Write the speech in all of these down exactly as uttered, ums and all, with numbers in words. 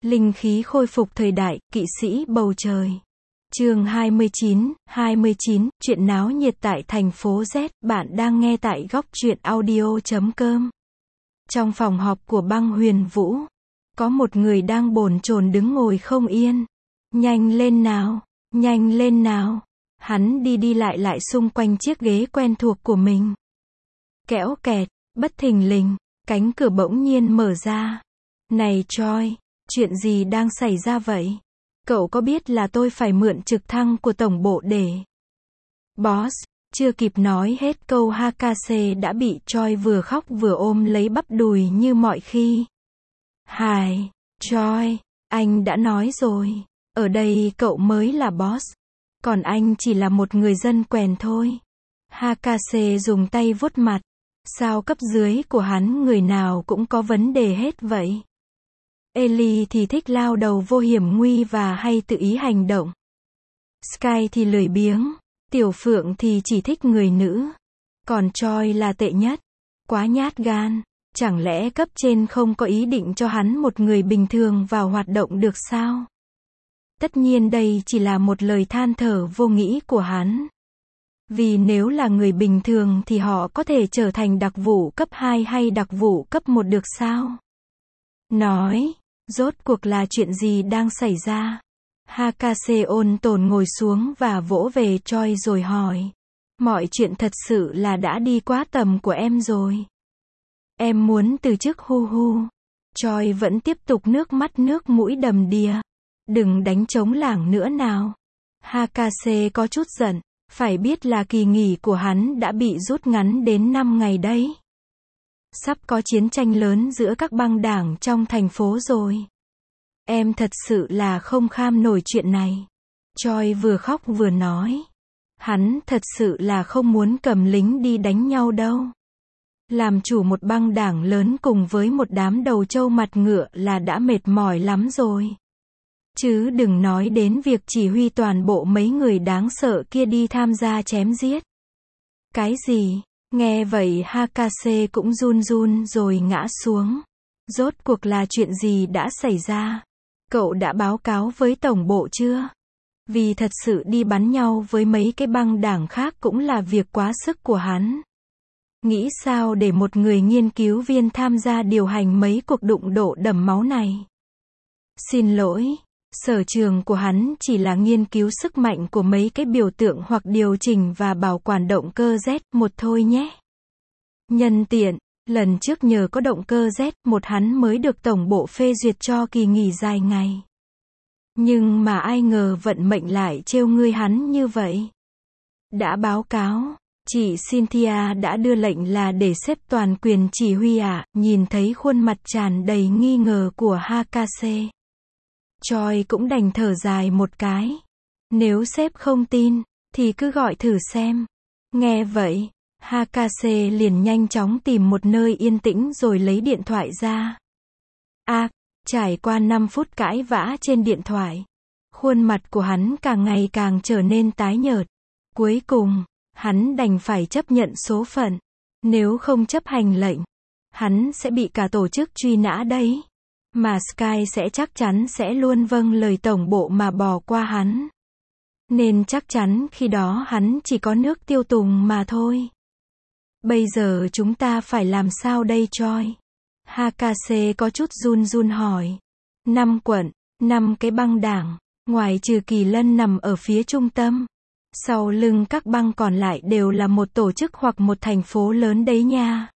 Linh khí khôi phục thời đại, kỵ sĩ bầu trời. Chương hai mươi chín, hai mươi chín, chuyện náo nhiệt tại thành phố Z, bạn đang nghe tại góc truyện audio chấm com. Trong phòng họp của Băng Huyền Vũ, có một người đang bồn chồn đứng ngồi không yên. Nhanh lên nào, nhanh lên nào. Hắn đi đi lại lại xung quanh chiếc ghế quen thuộc của mình. Kẽo kẹt, bất thình lình, cánh cửa bỗng nhiên mở ra. Này Troy, chuyện gì đang xảy ra vậy? Cậu có biết là tôi phải mượn trực thăng của tổng bộ để... Boss, chưa kịp nói hết câu Hakase đã bị Troy vừa khóc vừa ôm lấy bắp đùi như mọi khi. Hài, Troy, anh đã nói rồi, ở đây cậu mới là boss, còn anh chỉ là một người dân quèn thôi. Hakase dùng tay vuốt mặt, sao cấp dưới của hắn người nào cũng có vấn đề hết vậy? Ellie thì thích lao đầu vô hiểm nguy và hay tự ý hành động. Sky thì lười biếng, Tiểu Phượng thì chỉ thích người nữ. Còn Troy là tệ nhất, quá nhát gan. Chẳng lẽ cấp trên không có ý định cho hắn một người bình thường vào hoạt động được sao? Tất nhiên đây chỉ là một lời than thở vô nghĩ của hắn. Vì nếu là người bình thường thì họ có thể trở thành đặc vụ cấp hai hay đặc vụ cấp một được sao? Nói, rốt cuộc là chuyện gì đang xảy ra? Hakase ôn tồn ngồi xuống và vỗ về Troy rồi hỏi. Mọi chuyện thật sự là đã đi quá tầm của em rồi. Em muốn từ chức hu hu. Troy vẫn tiếp tục nước mắt nước mũi đầm đìa. Đừng đánh trống lảng nữa nào. Hakase có chút giận. Phải biết là kỳ nghỉ của hắn đã bị rút ngắn đến năm ngày đấy. Sắp có chiến tranh lớn giữa các băng đảng trong thành phố rồi. Em thật sự là không kham nổi chuyện này. Troy vừa khóc vừa nói. Hắn thật sự là không muốn cầm lính đi đánh nhau đâu. Làm chủ một băng đảng lớn cùng với một đám đầu trâu mặt ngựa là đã mệt mỏi lắm rồi. Chứ đừng nói đến việc chỉ huy toàn bộ mấy người đáng sợ kia đi tham gia chém giết. Cái gì? Nghe vậy Hakase cũng run run rồi ngã xuống. Rốt cuộc là chuyện gì đã xảy ra? Cậu đã báo cáo với tổng bộ chưa? Vì thật sự đi bắn nhau với mấy cái băng đảng khác cũng là việc quá sức của hắn. Nghĩ sao để một người nghiên cứu viên tham gia điều hành mấy cuộc đụng độ đẫm máu này? Xin lỗi, sở trường của hắn chỉ là nghiên cứu sức mạnh của mấy cái biểu tượng hoặc điều chỉnh và bảo quản động cơ Z một thôi nhé. Nhân tiện, lần trước nhờ có động cơ Z một hắn mới được tổng bộ phê duyệt cho kỳ nghỉ dài ngày. Nhưng mà ai ngờ vận mệnh lại trêu ngươi hắn như vậy. Đã báo cáo. Chị Cynthia đã đưa lệnh là để xếp toàn quyền chỉ huy ạ, à, nhìn thấy khuôn mặt tràn đầy nghi ngờ của Hakase. Troy cũng đành thở dài một cái. Nếu sếp không tin, thì cứ gọi thử xem. Nghe vậy, Hakase liền nhanh chóng tìm một nơi yên tĩnh rồi lấy điện thoại ra. À, trải qua năm phút cãi vã trên điện thoại, khuôn mặt của hắn càng ngày càng trở nên tái nhợt. Cuối cùng, hắn đành phải chấp nhận số phận. Nếu không chấp hành lệnh, hắn sẽ bị cả tổ chức truy nã đấy. Mà Sky sẽ chắc chắn sẽ luôn vâng lời tổng bộ mà bỏ qua hắn. Nên chắc chắn khi đó hắn chỉ có nước tiêu tùng mà thôi. Bây giờ chúng ta phải làm sao đây Troy? Hakase có chút run run hỏi. Năm quận, năm cái băng đảng, ngoài trừ Kỳ Lân nằm ở phía trung tâm. Sau lưng các băng còn lại đều là một tổ chức hoặc một thành phố lớn đấy nha.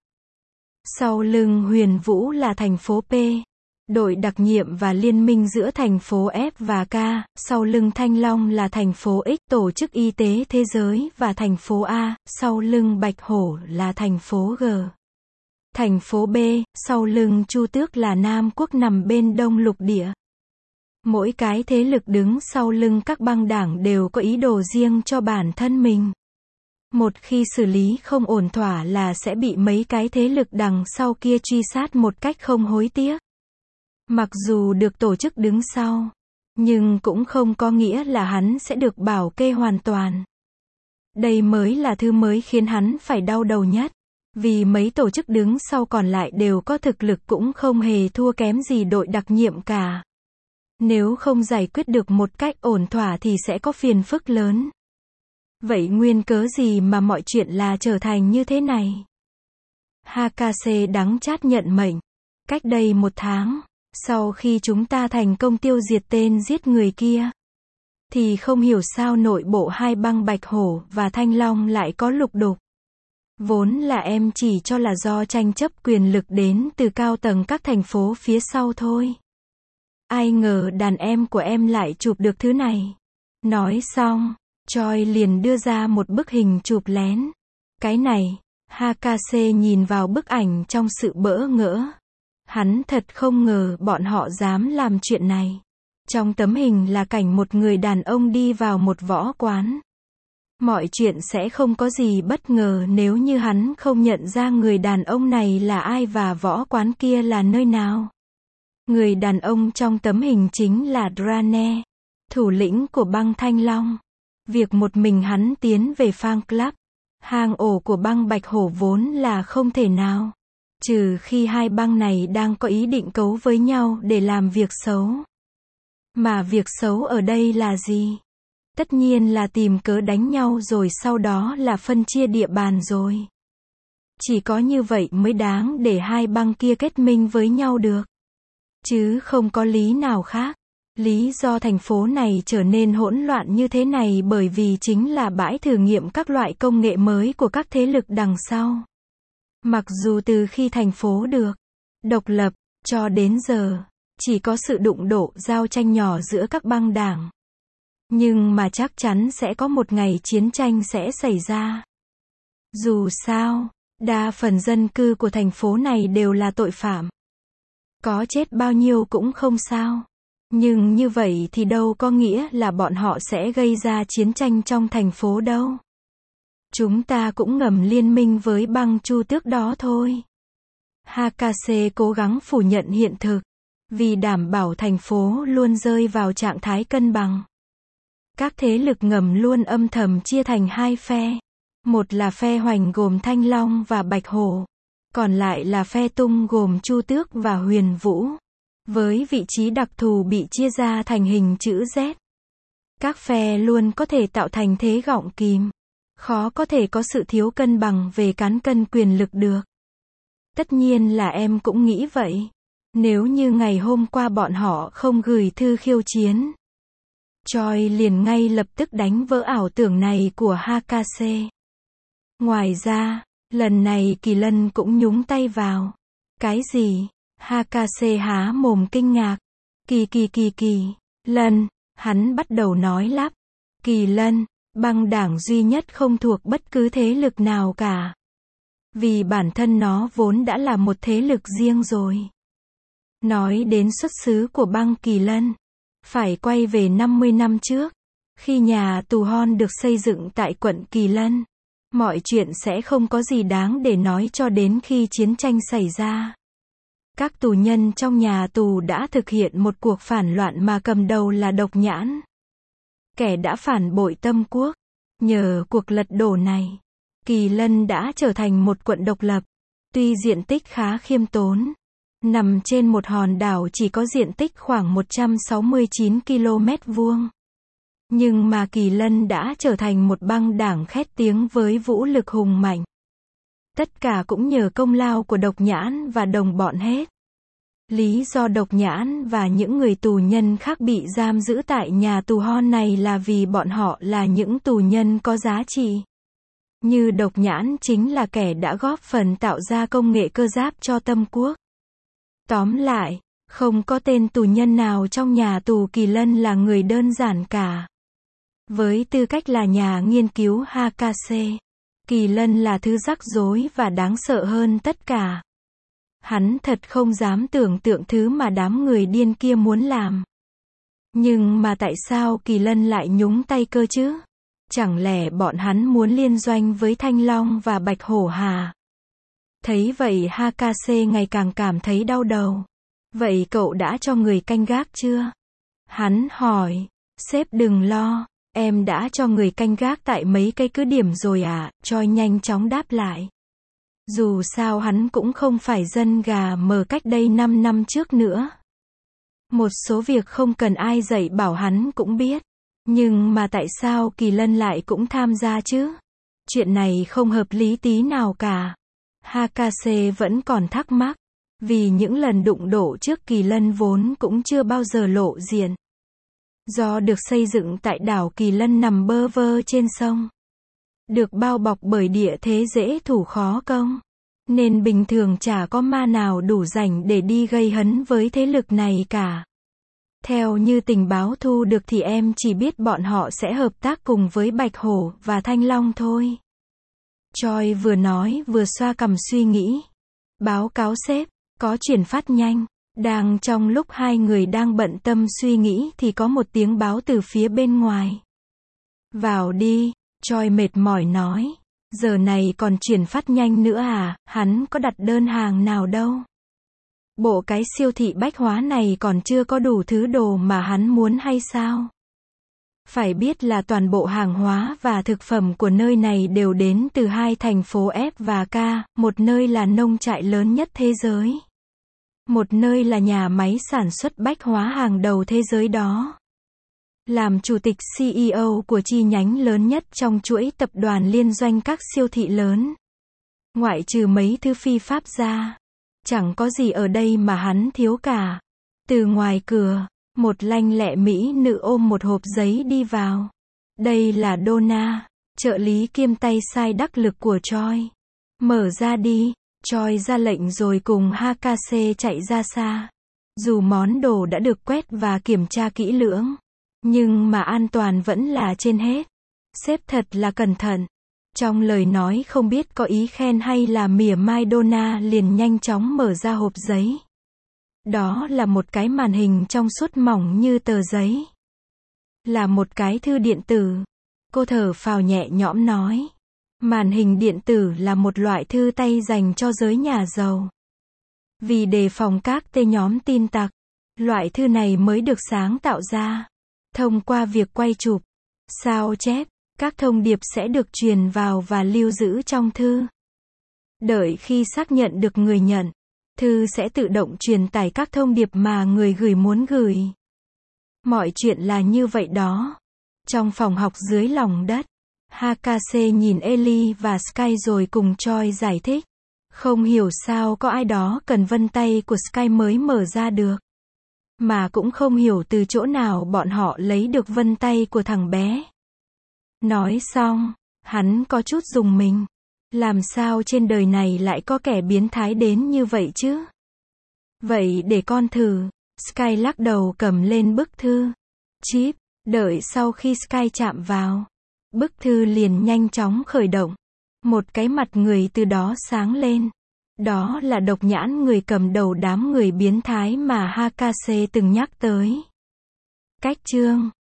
Sau lưng Huyền Vũ là thành phố P, đội đặc nhiệm và liên minh giữa thành phố F và K, sau lưng Thanh Long là thành phố X, tổ chức y tế thế giới và thành phố A, sau lưng Bạch Hổ là thành phố G. Thành phố B, sau lưng Chu Tước là Nam Quốc nằm bên Đông Lục Địa. Mỗi cái thế lực đứng sau lưng các băng đảng đều có ý đồ riêng cho bản thân mình. Một khi xử lý không ổn thỏa là sẽ bị mấy cái thế lực đằng sau kia truy sát một cách không hối tiếc. Mặc dù được tổ chức đứng sau, nhưng cũng không có nghĩa là hắn sẽ được bảo kê hoàn toàn. Đây mới là thứ mới khiến hắn phải đau đầu nhất. Vì mấy tổ chức đứng sau còn lại đều có thực lực cũng không hề thua kém gì đội đặc nhiệm cả. Nếu không giải quyết được một cách ổn thỏa thì sẽ có phiền phức lớn. Vậy nguyên cớ gì mà mọi chuyện là trở thành như thế này? hát ca xê đắng chát nhận mệnh. Cách đây một tháng, sau khi chúng ta thành công tiêu diệt tên giết người kia, thì không hiểu sao nội bộ hai băng Bạch Hổ và Thanh Long lại có lục đục. Vốn là em chỉ cho là do tranh chấp quyền lực đến từ cao tầng các thành phố phía sau thôi. Ai ngờ đàn em của em lại chụp được thứ này. Nói xong, Choi liền đưa ra một bức hình chụp lén. Cái này, hát ca xê nhìn vào bức ảnh trong sự bỡ ngỡ. Hắn thật không ngờ bọn họ dám làm chuyện này. Trong tấm hình là cảnh một người đàn ông đi vào một võ quán. Mọi chuyện sẽ không có gì bất ngờ nếu như hắn không nhận ra người đàn ông này là ai và võ quán kia là nơi nào. Người đàn ông trong tấm hình chính là Drane, thủ lĩnh của băng Thanh Long. Việc một mình hắn tiến về fan club, hang ổ của băng Bạch Hổ vốn là không thể nào. Trừ khi hai băng này đang có ý định cấu với nhau để làm việc xấu. Mà việc xấu ở đây là gì? Tất nhiên là tìm cớ đánh nhau rồi sau đó là phân chia địa bàn rồi. Chỉ có như vậy mới đáng để hai băng kia kết minh với nhau được. Chứ không có lý nào khác. Lý do thành phố này trở nên hỗn loạn như thế này bởi vì chính là bãi thử nghiệm các loại công nghệ mới của các thế lực đằng sau. Mặc dù từ khi thành phố được độc lập, cho đến giờ, chỉ có sự đụng độ giao tranh nhỏ giữa các băng đảng. Nhưng mà chắc chắn sẽ có một ngày chiến tranh sẽ xảy ra. Dù sao, đa phần dân cư của thành phố này đều là tội phạm. Có chết bao nhiêu cũng không sao. Nhưng như vậy thì đâu có nghĩa là bọn họ sẽ gây ra chiến tranh trong thành phố đâu. Chúng ta cũng ngầm liên minh với băng Chu Tước đó thôi. hát ca xê cố gắng phủ nhận hiện thực, vì đảm bảo thành phố luôn rơi vào trạng thái cân bằng. Các thế lực ngầm luôn âm thầm chia thành hai phe. Một là phe Hoành gồm Thanh Long và Bạch Hổ. Còn lại là phe Tung gồm Chu Tước và Huyền Vũ. Với vị trí đặc thù bị chia ra thành hình chữ Z. Các phe luôn có thể tạo thành thế gọng kìm. Khó có thể có sự thiếu cân bằng về cán cân quyền lực được. Tất nhiên là em cũng nghĩ vậy. Nếu như ngày hôm qua bọn họ không gửi thư khiêu chiến, Choi liền ngay lập tức đánh vỡ ảo tưởng này của hát ca xê. Ngoài ra, lần này Kỳ Lân cũng nhúng tay vào. Cái gì? hát ca xê há mồm kinh ngạc. Kỳ kỳ kỳ kỳ, Lân, hắn bắt đầu nói lắp. Kỳ Lân, băng đảng duy nhất không thuộc bất cứ thế lực nào cả. Vì bản thân nó vốn đã là một thế lực riêng rồi. Nói đến xuất xứ của băng Kỳ Lân, phải quay về năm mươi năm trước, khi nhà tù Hon được xây dựng tại quận Kỳ Lân. Mọi chuyện sẽ không có gì đáng để nói cho đến khi chiến tranh xảy ra. Các tù nhân trong nhà tù đã thực hiện một cuộc phản loạn mà cầm đầu là Độc Nhãn. Kẻ đã phản bội Tâm Quốc. Nhờ cuộc lật đổ này, Kỳ Lân đã trở thành một quận độc lập. Tuy diện tích khá khiêm tốn, nằm trên một hòn đảo chỉ có diện tích khoảng một trăm sáu mươi chín ki lô mét vuông. Nhưng mà Kỳ Lân đã trở thành một băng đảng khét tiếng với vũ lực hùng mạnh. Tất cả cũng nhờ công lao của Độc Nhãn và đồng bọn hết. Lý do Độc Nhãn và những người tù nhân khác bị giam giữ tại nhà tù Hon này là vì bọn họ là những tù nhân có giá trị. Như Độc Nhãn chính là kẻ đã góp phần tạo ra công nghệ cơ giáp cho Tâm Quốc. Tóm lại, không có tên tù nhân nào trong nhà tù Kỳ Lân là người đơn giản cả. Với tư cách là nhà nghiên cứu hát ca xê, Kỳ Lân là thứ rắc rối và đáng sợ hơn tất cả. Hắn thật không dám tưởng tượng thứ mà đám người điên kia muốn làm. Nhưng mà tại sao Kỳ Lân lại nhúng tay cơ chứ? Chẳng lẽ bọn hắn muốn liên doanh với Thanh Long và Bạch Hổ hà? Thấy vậy hát ca xê ngày càng cảm thấy đau đầu. Vậy cậu đã cho người canh gác chưa? Hắn hỏi. Sếp đừng lo, em đã cho người canh gác tại mấy cái cứ điểm rồi à? Choi nhanh chóng đáp lại. Dù sao hắn cũng không phải dân gà mờ cách đây năm năm trước nữa. Một số việc không cần ai dạy bảo hắn cũng biết. Nhưng mà tại sao Kỳ Lân lại cũng tham gia chứ? Chuyện này không hợp lý tí nào cả. Hakase vẫn còn thắc mắc. Vì những lần đụng độ trước Kỳ Lân vốn cũng chưa bao giờ lộ diện. Do được xây dựng tại đảo Kỳ Lân nằm bơ vơ trên sông. Được bao bọc bởi địa thế dễ thủ khó công. Nên bình thường chả có ma nào đủ rảnh để đi gây hấn với thế lực này cả. Theo như tình báo thu được thì em chỉ biết bọn họ sẽ hợp tác cùng với Bạch Hổ và Thanh Long thôi. Choi vừa nói vừa xoa cằm suy nghĩ. Báo cáo sếp, có chuyển phát nhanh. Đang trong lúc hai người đang bận tâm suy nghĩ thì có một tiếng báo từ phía bên ngoài. Vào đi, Choi mệt mỏi nói. Giờ này còn chuyển phát nhanh nữa à, hắn có đặt đơn hàng nào đâu. Bộ cái siêu thị bách hóa này còn chưa có đủ thứ đồ mà hắn muốn hay sao? Phải biết là toàn bộ hàng hóa và thực phẩm của nơi này đều đến từ hai thành phố F và K, một nơi là nông trại lớn nhất thế giới. Một nơi là nhà máy sản xuất bách hóa hàng đầu thế giới đó. Làm chủ tịch xê e ô của chi nhánh lớn nhất trong chuỗi tập đoàn liên doanh các siêu thị lớn. Ngoại trừ mấy thứ phi pháp ra. Chẳng có gì ở đây mà hắn thiếu cả. Từ ngoài cửa, một lanh lẹ mỹ nữ ôm một hộp giấy đi vào. Đây là Donna, trợ lý kiêm tay sai đắc lực của Choi. Mở ra đi, Choi ra lệnh rồi cùng Hakase chạy ra xa. Dù món đồ đã được quét và kiểm tra kỹ lưỡng. Nhưng mà an toàn vẫn là trên hết. Sếp thật là cẩn thận. Trong lời nói không biết có ý khen hay là mỉa mai, Donna liền nhanh chóng mở ra hộp giấy. Đó là một cái màn hình trong suốt mỏng như tờ giấy. Là một cái thư điện tử. Cô thở phào nhẹ nhõm nói. Màn hình điện tử là một loại thư tay dành cho giới nhà giàu. Vì đề phòng các tên nhóm tin tặc, loại thư này mới được sáng tạo ra. Thông qua việc quay chụp, sao chép, các thông điệp sẽ được truyền vào và lưu giữ trong thư. Đợi khi xác nhận được người nhận, thư sẽ tự động truyền tải các thông điệp mà người gửi muốn gửi. Mọi chuyện là như vậy đó. Trong phòng học dưới lòng đất, Hakase nhìn Ellie và Sky rồi cùng Choi giải thích. Không hiểu sao có ai đó cần vân tay của Sky mới mở ra được. Mà cũng không hiểu từ chỗ nào bọn họ lấy được vân tay của thằng bé. Nói xong, hắn có chút rùng mình. Làm sao trên đời này lại có kẻ biến thái đến như vậy chứ? Vậy để con thử. Sky lắc đầu cầm lên bức thư. Chip, đợi sau khi Sky chạm vào. Bức thư liền nhanh chóng khởi động. Một cái mặt người từ đó sáng lên. Đó là Độc Nhãn, người cầm đầu đám người biến thái mà Hakase từng nhắc tới. Cách chương